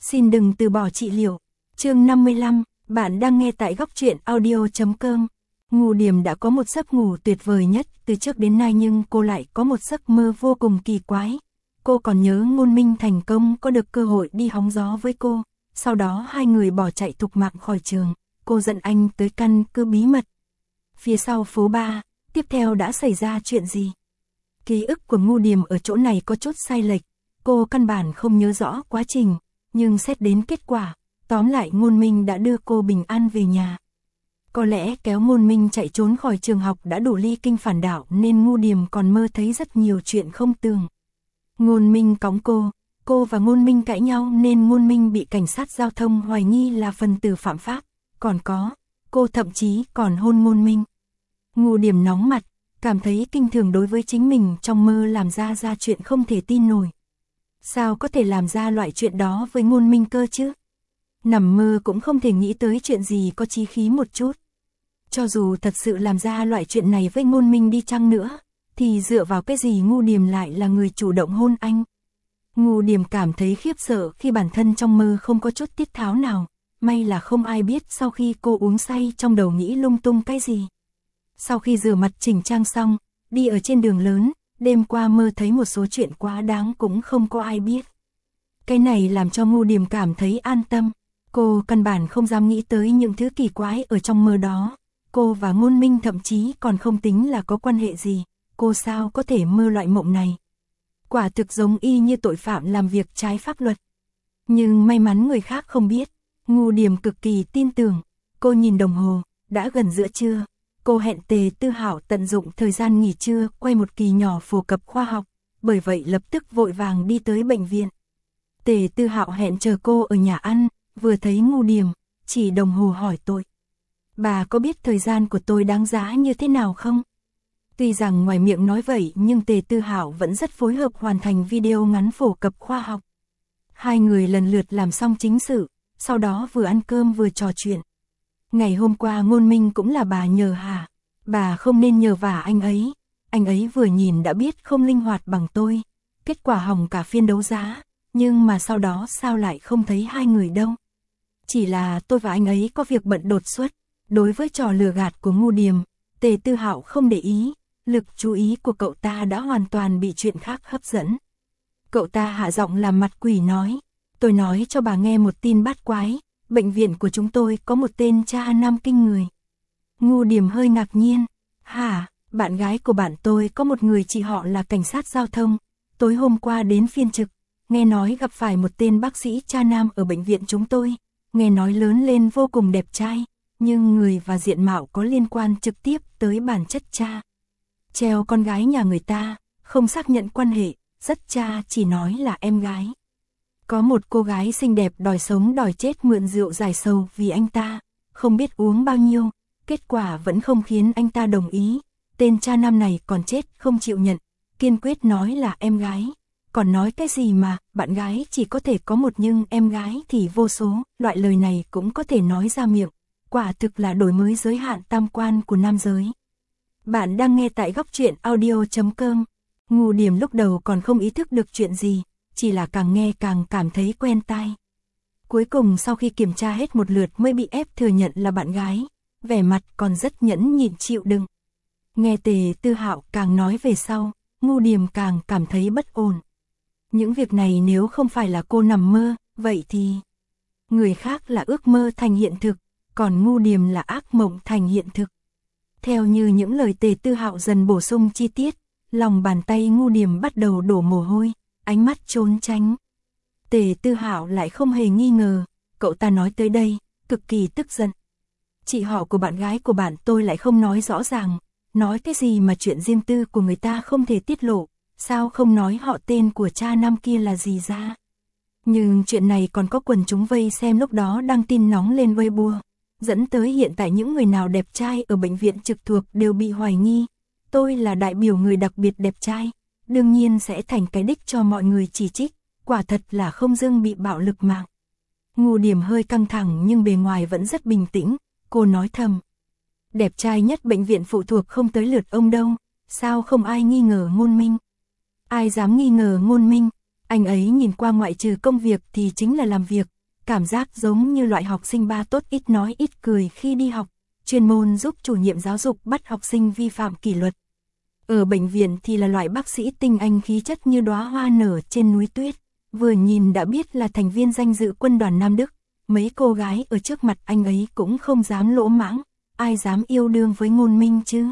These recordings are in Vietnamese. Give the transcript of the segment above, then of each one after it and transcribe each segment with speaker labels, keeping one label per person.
Speaker 1: Xin đừng từ bỏ trị liệu. Chương 55, bạn đang nghe tại góc truyện audio.com. Ngô Điềm đã có một giấc ngủ tuyệt vời nhất từ trước đến nay, nhưng cô lại có một giấc mơ vô cùng kỳ quái. Cô còn nhớ Ngôn Minh thành công có được cơ hội đi hóng gió với cô, sau đó hai người bỏ chạy thục mạng khỏi trường. Cô dẫn anh tới căn cứ bí mật phía sau phố 3, tiếp theo đã xảy ra chuyện gì? Ký ức của Ngô Điềm ở chỗ này có chút sai lệch, cô căn bản không nhớ rõ quá trình, nhưng xét đến kết quả, tóm lại Ngôn Minh đã đưa cô bình an về nhà. Có lẽ kéo Ngôn Minh chạy trốn khỏi trường học đã đủ ly kinh phản đạo, nên Ngô Điềm còn mơ thấy rất nhiều chuyện không tường. Ngôn Minh cõng cô và Ngôn Minh cãi nhau nên Ngôn Minh bị cảnh sát giao thông hoài nghi là phần tử phạm pháp, còn có, cô thậm chí còn hôn Ngôn Minh. Ngô Điềm nóng mặt, cảm thấy kinh thường đối với chính mình trong mơ làm ra chuyện không thể tin nổi. Sao có thể làm ra loại chuyện đó với Ngôn Minh cơ chứ? Nằm mơ cũng không thể nghĩ tới chuyện gì có chí khí một chút. Cho dù thật sự làm ra loại chuyện này với Ngôn Minh đi chăng nữa, thì dựa vào cái gì Ngô Điềm lại là người chủ động hôn anh? Ngô Điềm cảm thấy khiếp sợ khi bản thân trong mơ không có chút tiết tháo nào, may là không ai biết sau khi cô uống say trong đầu nghĩ lung tung cái gì. Sau khi rửa mặt chỉnh trang xong, đi ở trên đường lớn, đêm qua mơ thấy một số chuyện quá đáng cũng không có ai biết. Cái này làm cho Ngô Điềm cảm thấy an tâm. Cô căn bản không dám nghĩ tới những thứ kỳ quái ở trong mơ đó. Cô và Ngôn Minh thậm chí còn không tính là có quan hệ gì. Cô sao có thể mơ loại mộng này? Quả thực giống y như tội phạm làm việc trái pháp luật. Nhưng may mắn người khác không biết. Ngô Điềm cực kỳ tin tưởng. Cô nhìn đồng hồ, đã gần giữa trưa. Cô hẹn Tề Tư Hạo tận dụng thời gian nghỉ trưa quay một kỳ nhỏ phổ cập khoa học, bởi vậy lập tức vội vàng đi tới bệnh viện. Tề Tư Hạo hẹn chờ cô ở nhà ăn, vừa thấy Ngô Điềm, chỉ đồng hồ hỏi tôi. Bà có biết thời gian của tôi đáng giá như thế nào không? Tuy rằng ngoài miệng nói vậy nhưng Tề Tư Hạo vẫn rất phối hợp hoàn thành video ngắn phổ cập khoa học. Hai người lần lượt làm xong chính sự, sau đó vừa ăn cơm vừa trò chuyện. Ngày hôm qua Ngôn Minh cũng là bà nhờ hả? Bà không nên nhờ vả anh ấy vừa nhìn đã biết không linh hoạt bằng tôi. Kết quả hỏng cả phiên đấu giá, nhưng mà sau đó sao lại không thấy hai người đâu. Chỉ là tôi và anh ấy có việc bận đột xuất. Đối với trò lừa gạt của Ngô Điềm, Tề Tư Hạo không để ý, lực chú ý của cậu ta đã hoàn toàn bị chuyện khác hấp dẫn. Cậu ta hạ giọng làm mặt quỷ nói, tôi nói cho bà nghe một tin bát quái. Bệnh viện của chúng tôi có một tên cha nam kinh người. Ngô Điềm hơi ngạc nhiên. Hả, bạn gái của bạn tôi có một người chị họ là cảnh sát giao thông. Tối hôm qua đến phiên trực, nghe nói gặp phải một tên bác sĩ cha nam ở bệnh viện chúng tôi. Nghe nói lớn lên vô cùng đẹp trai, nhưng người và diện mạo có liên quan trực tiếp tới bản chất cha. Treo con gái nhà người ta, không xác nhận quan hệ, rất cha chỉ nói là em gái. Có một cô gái xinh đẹp đòi sống đòi chết mượn rượu giải sầu vì anh ta, không biết uống bao nhiêu, kết quả vẫn không khiến anh ta đồng ý. Tên cha nam này còn chết không chịu nhận, kiên quyết nói là em gái. Còn nói cái gì mà, bạn gái chỉ có thể có một nhưng em gái thì vô số, loại lời này cũng có thể nói ra miệng. Quả thực là đổi mới giới hạn tam quan của nam giới. Bạn đang nghe tại góc truyện audio.com. Ngô Điềm lúc đầu còn không ý thức được chuyện gì, chỉ là càng nghe càng cảm thấy quen tai. Cuối cùng sau khi kiểm tra hết một lượt mới bị ép thừa nhận là bạn gái, vẻ mặt còn rất nhẫn nhịn chịu đựng. Nghe Tề Tư Hạo càng nói về sau, Ngô Điềm càng cảm thấy bất ổn. Những việc này nếu không phải là cô nằm mơ, vậy thì người khác là ước mơ thành hiện thực, còn Ngô Điềm là ác mộng thành hiện thực. Theo như những lời Tề Tư Hạo dần bổ sung chi tiết, lòng bàn tay Ngô Điềm bắt đầu đổ mồ hôi, ánh mắt trốn tránh. Tề Tư Hạo lại không hề nghi ngờ, cậu ta nói tới đây, cực kỳ tức giận. Chị họ của bạn gái của bạn tôi lại không nói rõ ràng, nói cái gì mà chuyện riêng tư của người ta không thể tiết lộ, sao không nói họ tên của cha nam kia là gì ra. Nhưng chuyện này còn có quần chúng vây xem lúc đó đăng tin nóng lên Weibo, dẫn tới hiện tại những người nào đẹp trai ở bệnh viện trực thuộc đều bị hoài nghi. Tôi là đại biểu người đặc biệt đẹp trai, đương nhiên sẽ thành cái đích cho mọi người chỉ trích, quả thật là không dưng bị bạo lực mạng. Ngô Điềm hơi căng thẳng nhưng bề ngoài vẫn rất bình tĩnh, cô nói thầm. Đẹp trai nhất bệnh viện phụ thuộc không tới lượt ông đâu, sao không ai nghi ngờ Ngôn Minh? Ai dám nghi ngờ Ngôn Minh? Anh ấy nhìn qua ngoại trừ công việc thì chính là làm việc, cảm giác giống như loại học sinh ba tốt ít nói ít cười khi đi học, chuyên môn giúp chủ nhiệm giáo dục bắt học sinh vi phạm kỷ luật. Ở bệnh viện thì là loại bác sĩ tinh anh khí chất như đóa hoa nở trên núi tuyết, vừa nhìn đã biết là thành viên danh dự quân đoàn Nam Đức, mấy cô gái ở trước mặt anh ấy cũng không dám lỗ mãng, ai dám yêu đương với Ngôn Minh chứ.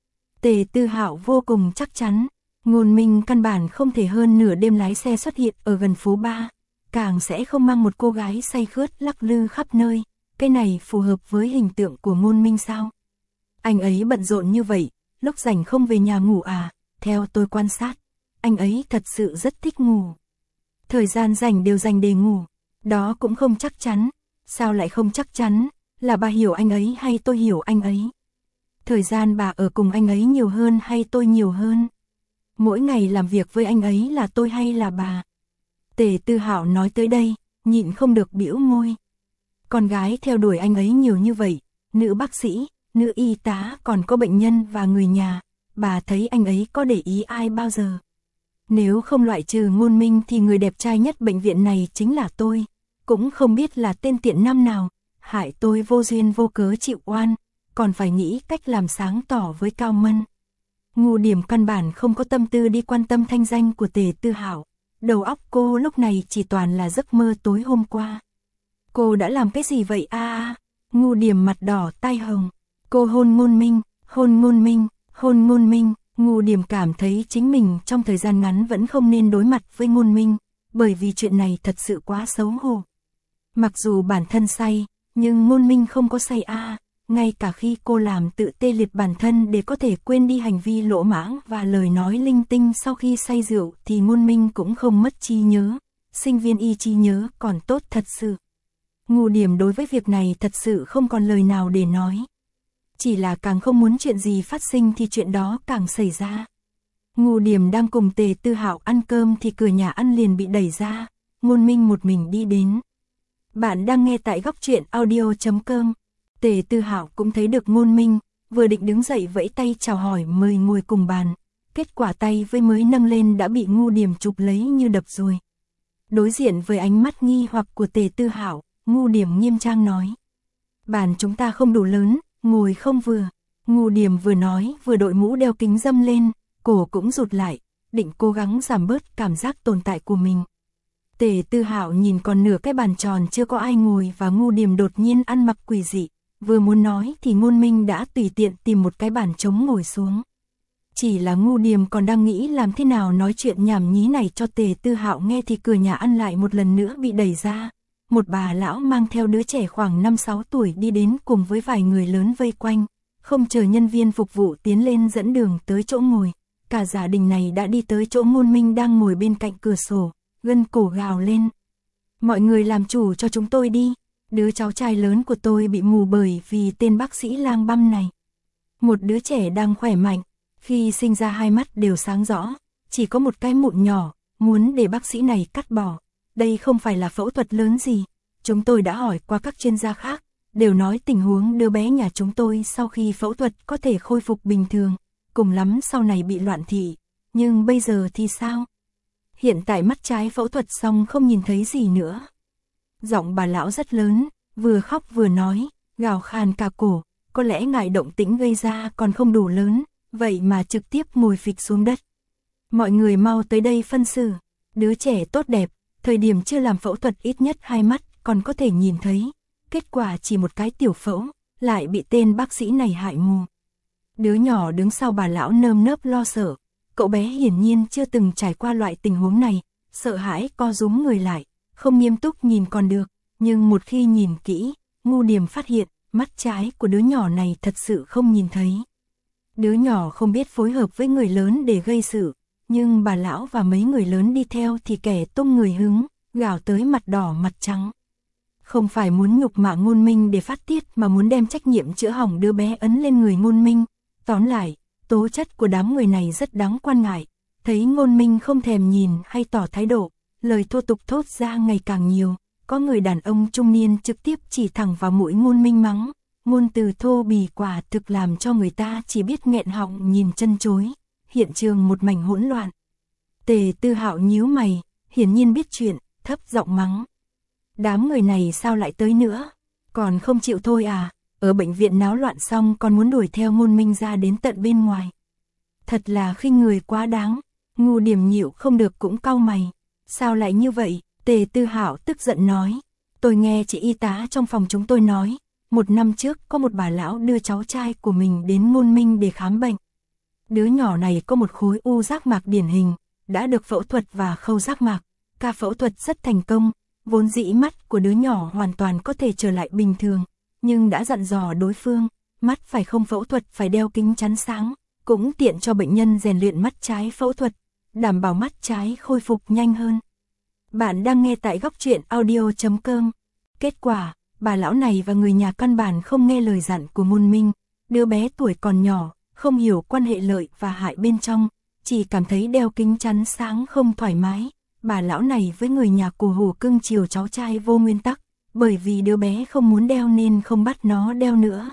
Speaker 1: Tề Tư Hạo vô cùng chắc chắn, Ngôn Minh căn bản không thể hơn nửa đêm lái xe xuất hiện ở gần phố Ba, càng sẽ không mang một cô gái say khướt lắc lư khắp nơi, cái này phù hợp với hình tượng của Ngôn Minh sao? Anh ấy bận rộn như vậy, lúc rảnh không về nhà ngủ à? Theo tôi quan sát, anh ấy thật sự rất thích ngủ. Thời gian rảnh đều dành để ngủ, đó cũng không chắc chắn. Sao lại không chắc chắn? Là bà hiểu anh ấy hay tôi hiểu anh ấy? Thời gian bà ở cùng anh ấy nhiều hơn hay tôi nhiều hơn? Mỗi ngày làm việc với anh ấy là tôi hay là bà? Tề Tư Hạo nói tới đây, nhịn không được bĩu môi. Con gái theo đuổi anh ấy nhiều như vậy, nữ bác sĩ, nữ y tá còn có bệnh nhân và người nhà, bà thấy anh ấy có để ý ai bao giờ? Nếu không loại trừ Ngôn Minh thì người đẹp trai nhất bệnh viện này chính là tôi, cũng không biết là tên tiện nam nào, hại tôi vô duyên vô cớ chịu oan, còn phải nghĩ cách làm sáng tỏ với Cao Mân. Ngô Điểm căn bản không có tâm tư đi quan tâm thanh danh của Tề Tư Hạo, đầu óc cô lúc này chỉ toàn là giấc mơ tối hôm qua. Cô đã làm cái gì vậy a? Ngô Điểm mặt đỏ tai hồng, cô hôn Ngôn Minh, hôn Ngôn Minh, hôn Ngôn Minh. Ngô Điểm cảm thấy chính mình trong thời gian ngắn vẫn không nên đối mặt với Ngôn Minh, bởi vì chuyện này thật sự quá xấu hổ. Mặc dù bản thân say, nhưng Ngôn Minh không có say a, ngay cả khi cô làm tự tê liệt bản thân để có thể quên đi hành vi lỗ mãng và lời nói linh tinh sau khi say rượu thì Ngôn Minh cũng không mất trí nhớ, sinh viên y trí nhớ còn tốt thật sự. Ngô Điểm đối với việc này thật sự không còn lời nào để nói. Chỉ là càng không muốn chuyện gì phát sinh thì chuyện đó càng xảy ra. Ngô Điểm đang cùng Tề Tư Hạo ăn cơm thì cửa nhà ăn liền bị đẩy ra, Ngôn Minh một mình đi đến. Bạn đang nghe tại góc truyện audio.com. Tề Tư Hạo cũng thấy được Ngôn Minh, vừa định đứng dậy vẫy tay chào hỏi mời ngồi cùng bàn, kết quả tay với mới nâng lên đã bị Ngô Điểm chụp lấy như đập rồi. Đối diện với ánh mắt nghi hoặc của Tề Tư Hạo, Ngô Điểm nghiêm trang nói: "Bàn chúng ta không đủ lớn, ngồi không vừa." Ngô Điểm vừa nói vừa đội mũ đeo kính râm lên, cổ cũng rụt lại, định cố gắng giảm bớt cảm giác tồn tại của mình. Tề Tư Hạo nhìn còn nửa cái bàn tròn chưa có ai ngồi và Ngô Điểm đột nhiên ăn mặc quỷ dị, vừa muốn nói thì Ngôn Minh đã tùy tiện tìm một cái bàn trống ngồi xuống. Chỉ là Ngô Điểm còn đang nghĩ làm thế nào nói chuyện nhảm nhí này cho Tề Tư Hạo nghe thì cửa nhà ăn lại một lần nữa bị đẩy ra. Một bà lão mang theo đứa trẻ khoảng 5-6 tuổi đi đến cùng với vài người lớn vây quanh, không chờ nhân viên phục vụ tiến lên dẫn đường tới chỗ ngồi. Cả gia đình này đã đi tới chỗ Ngôn Minh đang ngồi bên cạnh cửa sổ, gân cổ gào lên: "Mọi người làm chủ cho chúng tôi đi, đứa cháu trai lớn của tôi bị mù bởi vì tên bác sĩ lang băm này." Một đứa trẻ đang khỏe mạnh, khi sinh ra hai mắt đều sáng rõ, chỉ có một cái mụn nhỏ, muốn để bác sĩ này cắt bỏ. Đây không phải là phẫu thuật lớn gì, chúng tôi đã hỏi qua các chuyên gia khác, đều nói tình huống đứa bé nhà chúng tôi sau khi phẫu thuật có thể khôi phục bình thường, cùng lắm sau này bị loạn thị, nhưng bây giờ thì sao? Hiện tại mắt trái phẫu thuật xong không nhìn thấy gì nữa. Giọng bà lão rất lớn, vừa khóc vừa nói, gào khàn cả cổ, có lẽ ngại động tĩnh gây ra còn không đủ lớn, vậy mà trực tiếp ngồi phịch xuống đất. Mọi người mau tới đây phân xử, đứa trẻ tốt đẹp, thời điểm chưa làm phẫu thuật ít nhất hai mắt còn có thể nhìn thấy, kết quả chỉ một cái tiểu phẫu, lại bị tên bác sĩ này hại mù. Đứa nhỏ đứng sau bà lão nơm nớp lo sợ, cậu bé hiển nhiên chưa từng trải qua loại tình huống này, sợ hãi co rúm người lại, không nghiêm túc nhìn còn được, nhưng một khi nhìn kỹ, Ngô Điểm phát hiện, mắt trái của đứa nhỏ này thật sự không nhìn thấy. Đứa nhỏ không biết phối hợp với người lớn để gây sự, nhưng bà lão và mấy người lớn đi theo thì kẻ tung người hứng, gào tới mặt đỏ mặt trắng. Không phải muốn nhục mạ Ngôn Minh để phát tiết mà muốn đem trách nhiệm chữa hỏng đứa bé ấn lên người Ngôn Minh. Tóm lại, tố chất của đám người này rất đáng quan ngại. Thấy Ngôn Minh không thèm nhìn hay tỏ thái độ, lời thô tục thốt ra ngày càng nhiều. Có người đàn ông trung niên trực tiếp chỉ thẳng vào mũi Ngôn Minh mắng. Ngôn từ thô bỉ quả thực làm cho người ta chỉ biết nghẹn họng nhìn chân chối. Hiện trường một mảnh hỗn loạn. Tề Tư Hạo nhíu mày, hiển nhiên biết chuyện, thấp giọng mắng. Đám người này sao lại tới nữa? Còn không chịu thôi à? Ở bệnh viện náo loạn xong còn muốn đuổi theo Ngôn Minh ra đến tận bên ngoài. Thật là khinh người quá đáng. Ngô Điềm nhịu không được cũng cau mày. Sao lại như vậy? Tề Tư Hạo tức giận nói. Tôi nghe chị y tá trong phòng chúng tôi nói, 1 năm trước có một bà lão đưa cháu trai của mình đến Ngôn Minh để khám bệnh. Đứa nhỏ này có một khối u giác mạc điển hình, đã được phẫu thuật và khâu giác mạc. Ca phẫu thuật rất thành công, vốn dĩ mắt của đứa nhỏ hoàn toàn có thể trở lại bình thường, nhưng đã dặn dò đối phương, mắt phải không phẫu thuật phải đeo kính chắn sáng, cũng tiện cho bệnh nhân rèn luyện mắt trái phẫu thuật, đảm bảo mắt trái khôi phục nhanh hơn. Bạn đang nghe tại Góc Truyện Audio.com. Kết quả, bà lão này và người nhà căn bản không nghe lời dặn của Ngôn Minh, đứa bé tuổi còn nhỏ, không hiểu quan hệ lợi và hại bên trong, chỉ cảm thấy đeo kính chắn sáng không thoải mái. Bà lão này với người nhà của Hồ cưng chiều cháu trai vô nguyên tắc, bởi vì đứa bé không muốn đeo nên không bắt nó đeo nữa.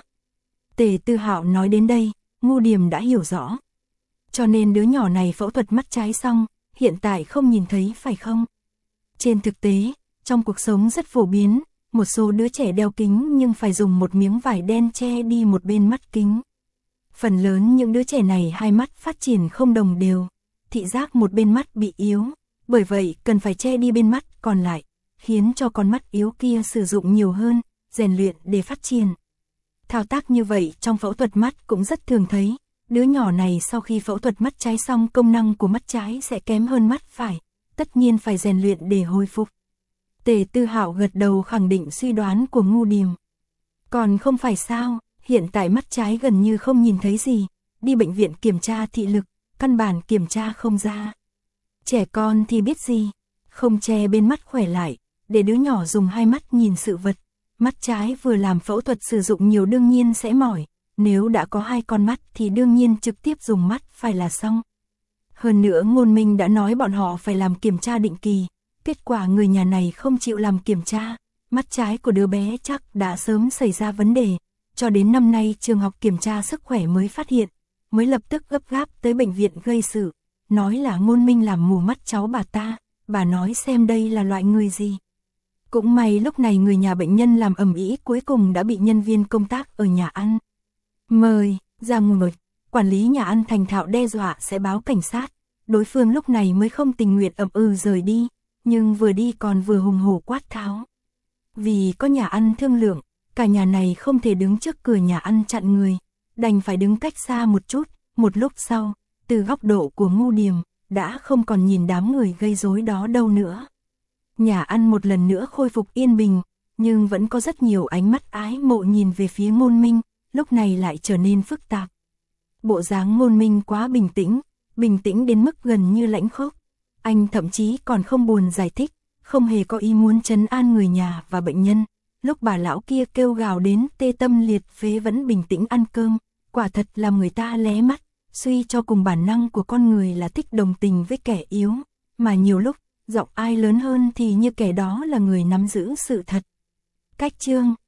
Speaker 1: Tề Tư Hạo nói đến đây, Ngô Điềm đã hiểu rõ. Cho nên đứa nhỏ này phẫu thuật mắt trái xong, hiện tại không nhìn thấy phải không? Trên thực tế, trong cuộc sống rất phổ biến, một số đứa trẻ đeo kính nhưng phải dùng một miếng vải đen che đi một bên mắt kính. Phần lớn những đứa trẻ này hai mắt phát triển không đồng đều, thị giác một bên mắt bị yếu, bởi vậy cần phải che đi bên mắt còn lại, khiến cho con mắt yếu kia sử dụng nhiều hơn, rèn luyện để phát triển. Thao tác như vậy trong phẫu thuật mắt cũng rất thường thấy, đứa nhỏ này sau khi phẫu thuật mắt trái xong công năng của mắt trái sẽ kém hơn mắt phải, tất nhiên phải rèn luyện để hồi phục. Tề Tư Hạo gật đầu khẳng định suy đoán của Ngô Điềm. Còn không phải sao, hiện tại mắt trái gần như không nhìn thấy gì, đi bệnh viện kiểm tra thị lực, căn bản kiểm tra không ra. Trẻ con thì biết gì, không che bên mắt khỏe lại, để đứa nhỏ dùng hai mắt nhìn sự vật. Mắt trái vừa làm phẫu thuật sử dụng nhiều đương nhiên sẽ mỏi, nếu đã có hai con mắt thì đương nhiên trực tiếp dùng mắt phải là xong. Hơn nữa Ngôn Minh đã nói bọn họ phải làm kiểm tra định kỳ, kết quả người nhà này không chịu làm kiểm tra, mắt trái của đứa bé chắc đã sớm xảy ra vấn đề, cho đến năm nay trường học kiểm tra sức khỏe mới phát hiện, mới lập tức gấp gáp tới bệnh viện gây sự, nói là Ngôn Minh làm mù mắt cháu bà ta, bà nói xem đây là loại người gì. Cũng may lúc này người nhà bệnh nhân làm ầm ĩ cuối cùng đã bị nhân viên công tác ở nhà ăn mời ra ngồi. Quản lý nhà ăn thành thạo đe dọa sẽ báo cảnh sát, đối phương lúc này mới không tình nguyện ậm rời đi, nhưng vừa đi còn vừa hùng hổ quát tháo. Vì có nhà ăn thương lượng, cả nhà này không thể đứng trước cửa nhà ăn chặn người, đành phải đứng cách xa một chút, một lúc sau, từ góc độ của Ngô Điềm, đã không còn nhìn đám người gây rối đó đâu nữa. Nhà ăn một lần nữa khôi phục yên bình, nhưng vẫn có rất nhiều ánh mắt ái mộ nhìn về phía Ngôn Minh, lúc này lại trở nên phức tạp. Bộ dáng Ngôn Minh quá bình tĩnh đến mức gần như lãnh khốc. Anh thậm chí còn không buồn giải thích, không hề có ý muốn trấn an người nhà và bệnh nhân. Lúc bà lão kia kêu gào đến tê tâm liệt phế vẫn bình tĩnh ăn cơm, quả thật làm người ta lé mắt, suy cho cùng bản năng của con người là thích đồng tình với kẻ yếu, mà nhiều lúc, giọng ai lớn hơn thì như kẻ đó là người nắm giữ sự thật. Cách chương